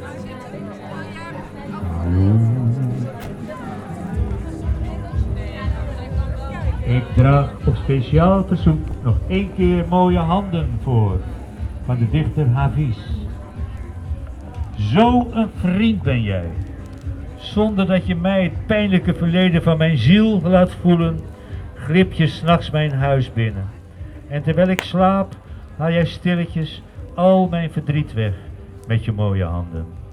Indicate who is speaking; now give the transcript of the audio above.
Speaker 1: Ik draag op speciaal verzoek nog 1 keer mooie handen voor, van de dichter Hafiz. Zo een vriend ben jij, zonder dat je mij het pijnlijke verleden van mijn ziel laat voelen, glip je 's nachts mijn huis binnen. En terwijl ik slaap, haal jij stilletjes al mijn verdriet weg met je mooie handen.